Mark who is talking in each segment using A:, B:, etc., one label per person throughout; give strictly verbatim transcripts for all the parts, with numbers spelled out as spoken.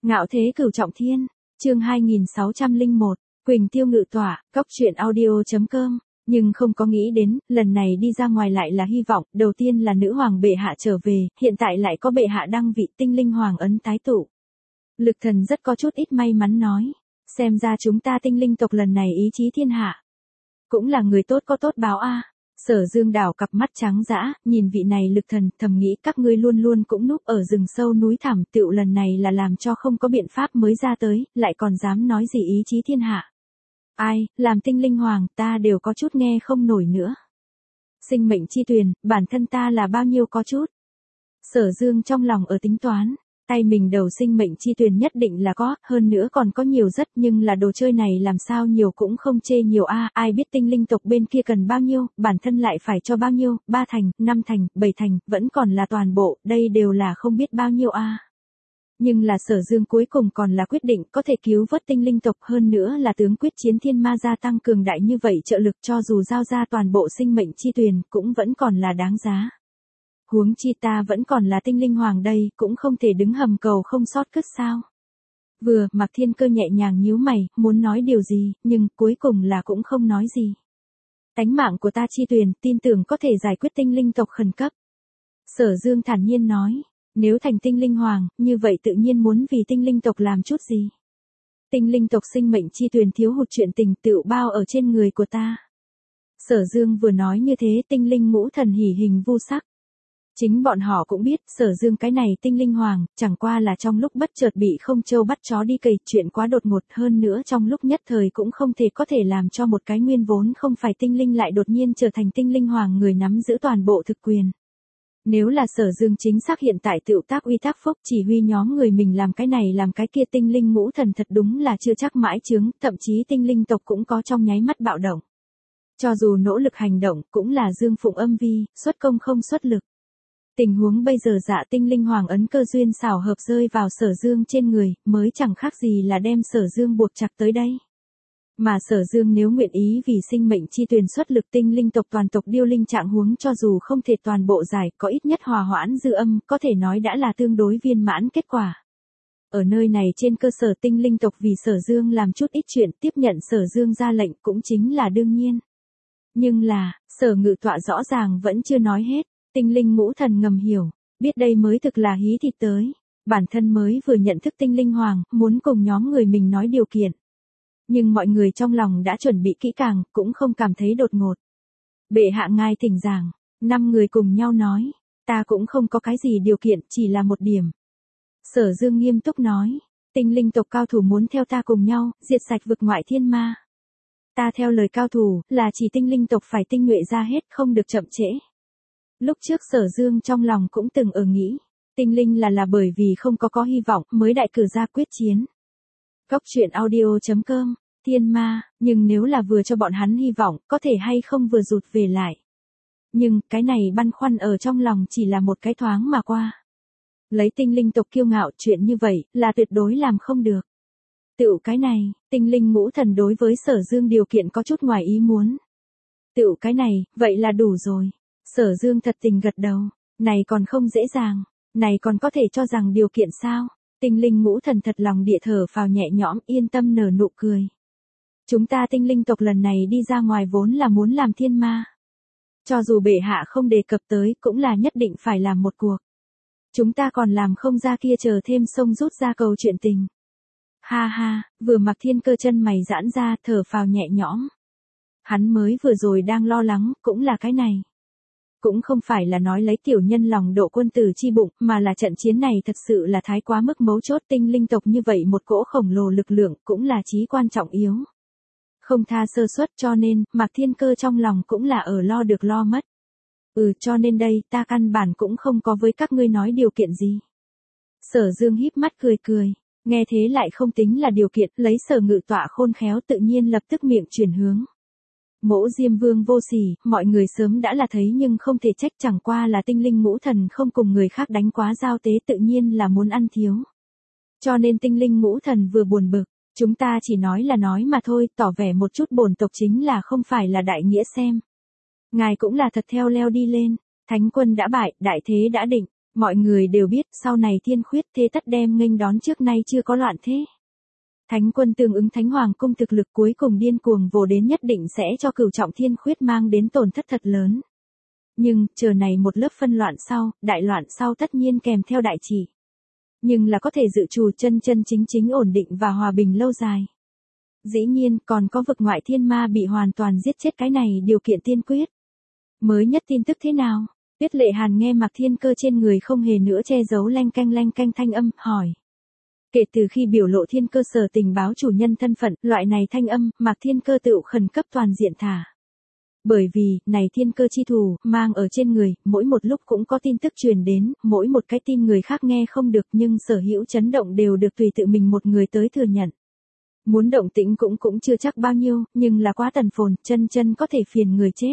A: Ngạo thế cửu trọng thiên, chương hai nghìn sáu trăm lẻ một, Quỳnh Tiêu ngự tọa, cóc truyện audio chấm com. Nhưng không có nghĩ đến, lần này đi ra ngoài lại là hy vọng, đầu tiên là nữ hoàng bệ hạ trở về, hiện tại lại có bệ hạ đăng vị tinh linh hoàng ấn tái tụ. Lực Thần rất có chút ít may mắn nói, xem ra chúng ta tinh linh tộc lần này ý chí thiên hạ. Cũng là người tốt có tốt báo a. Sở Dương đảo cặp mắt trắng dã, nhìn vị này Lực Thần, thầm nghĩ các ngươi luôn luôn cũng núp ở rừng sâu núi thẳm, tựu lần này là làm cho không có biện pháp mới ra tới, lại còn dám nói gì ý chí thiên hạ. Ai, làm tinh linh hoàng, ta đều có chút nghe không nổi nữa. Sinh mệnh chi tuyền, bản thân ta là bao nhiêu có chút. Sở Dương trong lòng ở tính toán, tay mình đầu sinh mệnh chi tuyền nhất định là có, hơn nữa còn có nhiều rất, nhưng là đồ chơi này làm sao nhiều cũng không chê nhiều a, ai biết tinh linh tộc bên kia cần bao nhiêu, bản thân lại phải cho bao nhiêu, ba thành, năm thành, bảy thành, vẫn còn là toàn bộ, đây đều là không biết bao nhiêu a. Nhưng là Sở Dương cuối cùng còn là quyết định có thể cứu vớt tinh linh tộc, hơn nữa là tướng quyết chiến thiên ma gia tăng cường đại như vậy trợ lực, cho dù giao ra toàn bộ sinh mệnh chi tuyền cũng vẫn còn là đáng giá. Huống chi ta vẫn còn là tinh linh hoàng đây, cũng không thể đứng hầm cầu không sót cất sao. Vừa, Mạc Thiên Cơ nhẹ nhàng nhíu mày, muốn nói điều gì, nhưng cuối cùng là cũng không nói gì. Tánh mạng của ta chi tuyền, tin tưởng có thể giải quyết tinh linh tộc khẩn cấp. Sở Dương thản nhiên nói, nếu thành tinh linh hoàng, như vậy tự nhiên muốn vì tinh linh tộc làm chút gì. Tinh linh tộc sinh mệnh chi tuyền thiếu hụt chuyện tình tựu bao ở trên người của ta. Sở Dương vừa nói như thế, tinh linh ngũ thần hỉ hình vu sắc. Chính bọn họ cũng biết, Sở Dương cái này tinh linh hoàng, chẳng qua là trong lúc bất chợt bị không trâu bắt chó đi cày, chuyện quá đột ngột, hơn nữa trong lúc nhất thời cũng không thể có thể làm cho một cái nguyên vốn không phải tinh linh lại đột nhiên trở thành tinh linh hoàng người nắm giữ toàn bộ thực quyền. Nếu là Sở Dương chính xác hiện tại tựu tác uy tác phúc chỉ huy nhóm người mình làm cái này làm cái kia, tinh linh ngũ thần thật đúng là chưa chắc mãi chướng, thậm chí tinh linh tộc cũng có trong nháy mắt bạo động. Cho dù nỗ lực hành động, cũng là Dương phụng âm vi, xuất công không xuất lực. Tình huống bây giờ dạ tinh linh hoàng ấn cơ duyên xảo hợp rơi vào Sở Dương trên người, mới chẳng khác gì là đem Sở Dương buộc chặt tới đây. Mà Sở Dương nếu nguyện ý vì sinh mệnh chi tuyền xuất lực, tinh linh tộc toàn tộc điêu linh trạng huống cho dù không thể toàn bộ giải, có ít nhất hòa hoãn dư âm, có thể nói đã là tương đối viên mãn kết quả. Ở nơi này trên cơ sở tinh linh tộc vì Sở Dương làm chút ít chuyện, tiếp nhận Sở Dương ra lệnh cũng chính là đương nhiên. Nhưng là, Sở Ngự Tọa rõ ràng vẫn chưa nói hết. Tinh linh ngũ thần ngầm hiểu, biết đây mới thực là hí thịt tới. Bản thân mới vừa nhận thức tinh linh hoàng, muốn cùng nhóm người mình nói điều kiện. Nhưng mọi người trong lòng đã chuẩn bị kỹ càng, cũng không cảm thấy đột ngột. Bệ hạ ngài thỉnh giảng, năm người cùng nhau nói, ta cũng không có cái gì điều kiện, chỉ là một điểm. Sở Dương nghiêm túc nói, tinh linh tộc cao thủ muốn theo ta cùng nhau, diệt sạch vực ngoại thiên ma. Ta theo lời cao thủ, là chỉ tinh linh tộc phải tinh nhuệ ra hết, không được chậm trễ. Lúc trước Sở Dương trong lòng cũng từng ở nghĩ, tinh linh là là bởi vì không có có hy vọng mới đại cử ra quyết chiến. Cóc truyện audio chấm com, thiên ma, nhưng nếu là vừa cho bọn hắn hy vọng, có thể hay không vừa rụt về lại. Nhưng, cái này băn khoăn ở trong lòng chỉ là một cái thoáng mà qua. Lấy tinh linh tộc kiêu ngạo, chuyện như vậy, là tuyệt đối làm không được. Tựu cái này, tinh linh ngũ thần đối với Sở Dương điều kiện có chút ngoài ý muốn. Tựu cái này, vậy là đủ rồi. Sở Dương thật tình gật đầu, này còn không dễ dàng, này còn có thể cho rằng điều kiện sao? Tinh linh ngũ thần thật lòng địa thở phào nhẹ nhõm, yên tâm nở nụ cười. Chúng ta tinh linh tộc lần này đi ra ngoài vốn là muốn làm thiên ma. Cho dù bệ hạ không đề cập tới, cũng là nhất định phải làm một cuộc. Chúng ta còn làm không ra kia chờ thêm sông rút ra cầu chuyện tình. Ha ha, vừa Mặc Thiên Cơ chân mày giãn ra, thở phào nhẹ nhõm. Hắn mới vừa rồi đang lo lắng, cũng là cái này. Cũng không phải là nói lấy tiểu nhân lòng độ quân tử chi bụng, mà là trận chiến này thật sự là thái quá mức mấu chốt, tinh linh tộc như vậy một cỗ khổng lồ lực lượng cũng là chí quan trọng yếu. Không tha sơ suất, cho nên, Mạc Thiên Cơ trong lòng cũng là ở lo được lo mất. Ừ, cho nên đây, ta căn bản cũng không có với các ngươi nói điều kiện gì. Sở Dương híp mắt cười cười, nghe thế lại không tính là điều kiện, lấy Sở Ngự Tọa khôn khéo tự nhiên lập tức miệng chuyển hướng. Mỗ Diêm Vương vô sỉ, mọi người sớm đã là thấy nhưng không thể trách, chẳng qua là tinh linh ngũ thần không cùng người khác đánh quá giao tế, tự nhiên là muốn ăn thiếu. Cho nên tinh linh ngũ thần vừa buồn bực, chúng ta chỉ nói là nói mà thôi, tỏ vẻ một chút bổn tộc chính là không phải là đại nghĩa xem. Ngài cũng là thật theo leo đi lên, thánh quân đã bại, đại thế đã định, Mọi người đều biết sau này thiên khuyết thế tất đem nghênh đón trước nay chưa có loạn thế. Thánh quân tương ứng Thánh Hoàng cung thực lực cuối cùng điên cuồng vồ đến nhất định sẽ cho cửu trọng thiên khuyết mang đến tổn thất thật lớn. Nhưng, chờ này một lớp phân loạn sau, đại loạn sau tất nhiên kèm theo đại trị. Nhưng là có thể dự trù chân chân chính chính ổn định và hòa bình lâu dài. Dĩ nhiên còn có vực ngoại thiên ma bị hoàn toàn giết chết, cái này điều kiện tiên quyết. Mới nhất tin tức thế nào? Tuyết Lệ Hàn nghe Mạc Thiên Cơ trên người không hề nữa che giấu leng canh leng canh thanh âm, hỏi. Kể từ khi biểu lộ Thiên Cơ sở tình báo chủ nhân thân phận, loại này thanh âm, Mạc Thiên Cơ tự khẩn cấp toàn diện thả. Bởi vì, này Thiên Cơ chi thù, mang ở trên người, mỗi một lúc cũng có tin tức truyền đến, mỗi một cái tin người khác nghe không được nhưng sở hữu chấn động đều được tùy tự mình một người tới thừa nhận. Muốn động tĩnh cũng cũng chưa chắc bao nhiêu, nhưng là quá tần phồn, chân chân có thể phiền người chết.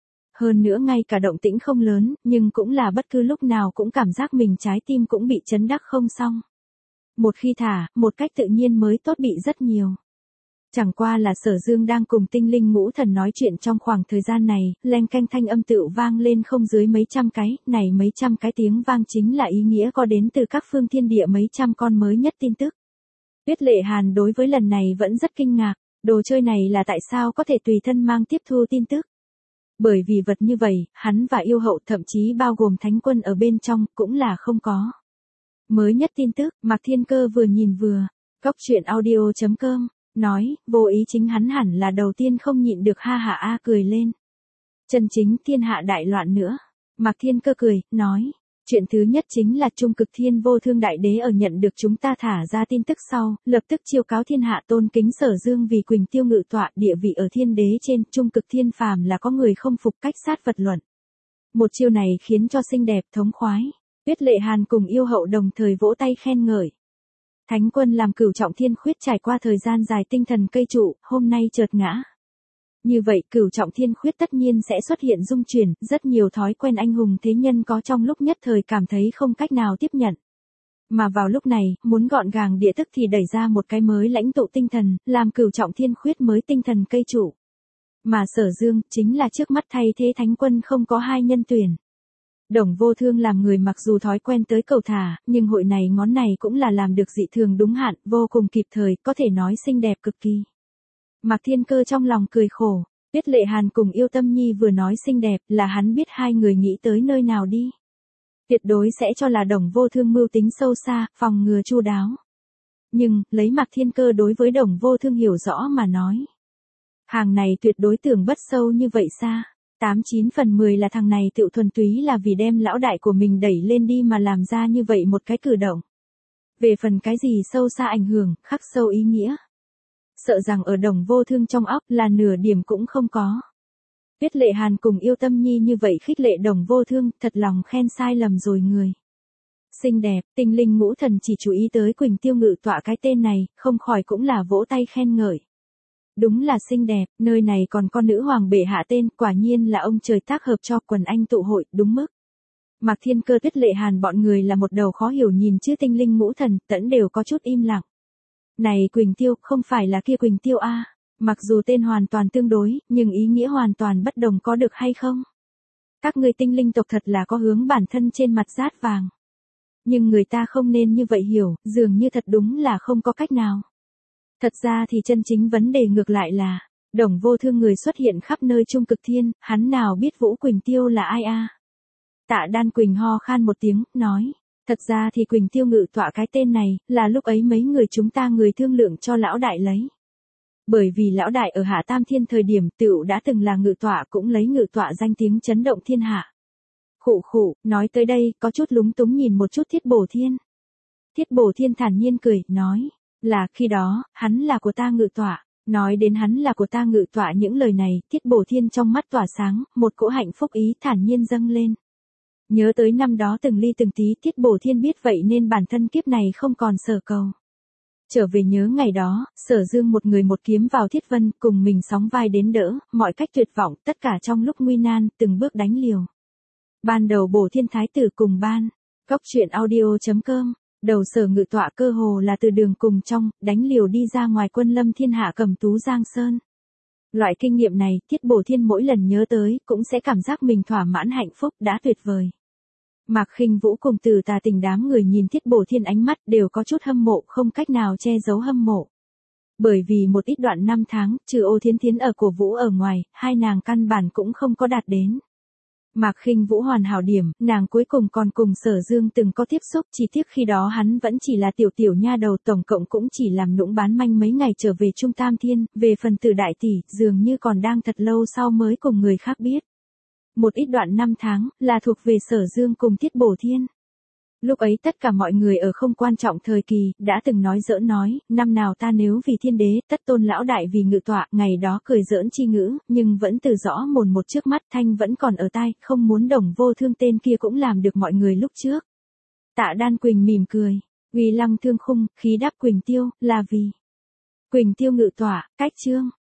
A: Hơn nữa ngay cả động tĩnh không lớn, nhưng cũng là bất cứ lúc nào cũng cảm giác mình trái tim cũng bị chấn đắc không xong. Một khi thả, một cách tự nhiên mới tốt bị rất nhiều. Chẳng qua là Sở Dương đang cùng tinh linh ngũ thần nói chuyện trong khoảng thời gian này, leng canh thanh âm tựu vang lên không dưới mấy trăm cái, này mấy trăm cái tiếng vang chính là ý nghĩa có đến từ các phương thiên địa mấy trăm con mới nhất tin tức. Tuyết Lệ Hàn đối với lần này vẫn rất kinh ngạc, đồ chơi này là tại sao có thể tùy thân mang tiếp thu tin tức. Bởi vì vật như vậy, hắn và yêu hậu thậm chí bao gồm thánh quân ở bên trong cũng là không có. Mới nhất tin tức, Mạc Thiên Cơ vừa nhìn vừa, góc truyện audio chấm com, nói, vô ý chính hắn hẳn là đầu tiên không nhịn được ha hả a cười lên. Chân chính thiên hạ đại loạn nữa. Mạc Thiên Cơ cười, nói, chuyện thứ nhất chính là Trung Cực Thiên Vô Thương Đại Đế ở nhận được chúng ta thả ra tin tức sau, lập tức chiêu cáo thiên hạ tôn kính Sở Dương vì Quỳnh Tiêu ngự tọa địa vị ở thiên đế trên, Trung Cực Thiên phàm là có người không phục cách sát vật luận. Một chiêu này khiến cho xinh đẹp thống khoái. Tuyết Lệ Hàn cùng yêu hậu đồng thời vỗ tay khen ngợi. Thánh quân làm cửu trọng thiên khuyết trải qua thời gian dài tinh thần cây trụ, hôm nay chợt ngã. Như vậy cửu trọng thiên khuyết tất nhiên sẽ xuất hiện dung chuyển, rất nhiều thói quen anh hùng thế nhân có trong lúc nhất thời cảm thấy không cách nào tiếp nhận. Mà vào lúc này, muốn gọn gàng địa tức thì đẩy ra một cái mới lãnh tụ tinh thần, làm cửu trọng thiên khuyết mới tinh thần cây trụ. Mà Sở Dương, chính là trước mắt thay thế thánh quân không có hai nhân tuyển. Đồng Vô Thương làm người mặc dù thói quen tới cầu thả, nhưng hội này ngón này cũng là làm được dị thường đúng hạn, vô cùng kịp thời, có thể nói xinh đẹp cực kỳ. Mạc Thiên Cơ trong lòng cười khổ, Tuyết Lệ Hàn cùng Yêu Tâm Nhi vừa nói xinh đẹp là hắn biết hai người nghĩ tới nơi nào đi. Tuyệt đối sẽ cho là Đồng Vô Thương mưu tính sâu xa, phòng ngừa chu đáo. Nhưng, lấy Mạc Thiên Cơ đối với Đồng Vô Thương hiểu rõ mà nói. Hàng này tuyệt đối tưởng bất sâu như vậy xa. Tám chín phần mười là thằng này tự thuần túy là vì đem lão đại của mình đẩy lên đi mà làm ra như vậy một cái cử động. Về phần cái gì sâu xa ảnh hưởng, khắc sâu ý nghĩa. Sợ rằng ở Đồng Vô Thương trong óc là nửa điểm cũng không có. Tuyết Lệ Hàn cùng Yêu Tâm Nhi như vậy khích lệ Đồng Vô Thương, thật lòng khen sai lầm rồi người. Xinh đẹp, tinh linh ngũ thần chỉ chú ý tới Quỳnh Tiêu ngự tọa cái tên này, không khỏi cũng là vỗ tay khen ngợi. Đúng là xinh đẹp, nơi này còn con nữ hoàng bệ hạ tên, quả nhiên là ông trời tác hợp cho quần anh tụ hội, đúng mức. Mạc Thiên Cơ Tuyết Lệ Hàn bọn người là một đầu khó hiểu nhìn chứ tinh linh ngũ thần, tẫn đều có chút im lặng. Này Quỳnh Tiêu, không phải là kia Quỳnh Tiêu a? Mặc dù tên hoàn toàn tương đối, nhưng ý nghĩa hoàn toàn bất đồng có được hay không? Các người tinh linh tộc thật là có hướng bản thân trên mặt rát vàng. Nhưng người ta không nên như vậy hiểu, dường như thật đúng là không có cách nào. Thật ra thì chân chính vấn đề ngược lại là, Đồng Vô Thương người xuất hiện khắp nơi Trung Cực Thiên, hắn nào biết Vũ Quỳnh Tiêu là ai a? Tạ Đan Quỳnh ho khan một tiếng, nói, thật ra thì Quỳnh Tiêu ngự tọa cái tên này, là lúc ấy mấy người chúng ta người thương lượng cho lão đại lấy. Bởi vì lão đại ở Hạ Tam Thiên thời điểm tựu đã từng là ngự tọa cũng lấy ngự tọa danh tiếng chấn động thiên hạ. Khụ khụ, nói tới đây, có chút lúng túng nhìn một chút Thiết Bổ Thiên. Thiết Bổ Thiên thản nhiên cười, nói, là khi đó, hắn là của ta ngự tọa. Nói đến hắn là của ta ngự tọa những lời này, Thiết Bổ Thiên trong mắt tỏa sáng, một cỗ hạnh phúc ý thản nhiên dâng lên. Nhớ tới năm đó từng ly từng tí Thiết Bổ Thiên biết vậy nên bản thân kiếp này không còn sở cầu. Trở về nhớ ngày đó, Sở Dương một người một kiếm vào Thiết Vân, cùng mình sóng vai đến đỡ, mọi cách tuyệt vọng, tất cả trong lúc nguy nan, từng bước đánh liều. Ban đầu Bổ Thiên Thái tử cùng ban, góc truyện audio chấm com, đầu Sở ngự tọa cơ hồ là từ đường cùng trong, đánh liều đi ra ngoài quân lâm thiên hạ cầm tú Giang Sơn. Loại kinh nghiệm này, Thiết Bổ Thiên mỗi lần nhớ tới, cũng sẽ cảm giác mình thỏa mãn hạnh phúc, đã tuyệt vời. Mạc Khinh Vũ cùng Từ Tà Tình đám người nhìn Tiết Bổ Thiên ánh mắt đều có chút hâm mộ, không cách nào che giấu hâm mộ. Bởi vì một ít đoạn năm tháng, trừ Ô Thiến Thiến ở cổ vũ ở ngoài, hai nàng căn bản cũng không có đạt đến. Mạc Khinh Vũ hoàn hảo điểm, nàng cuối cùng còn cùng Sở Dương từng có tiếp xúc, chỉ tiếc khi đó hắn vẫn chỉ là tiểu tiểu nha đầu, tổng cộng cũng chỉ làm nũng bán manh mấy ngày trở về Trung Tam Thiên, về phần Từ đại tỷ, dường như còn đang thật lâu sau mới cùng người khác biết. Một ít đoạn năm tháng, là thuộc về Sở Dương cùng Tiết Bổ Thiên. Lúc ấy tất cả mọi người ở không quan trọng thời kỳ, đã từng nói giỡn nói, năm nào ta nếu vì thiên đế, tất tôn lão đại vì ngự tọa, ngày đó cười giỡn chi ngữ, nhưng vẫn từ rõ mồn một trước mắt, thanh vẫn còn ở tai, không muốn Đồng Vô Thương tên kia cũng làm được mọi người lúc trước. Tạ Đan Quỳnh mỉm cười, uy lăng thương khung, khí đáp Quỳnh Tiêu, là vì Quỳnh Tiêu ngự tọa, cách chương.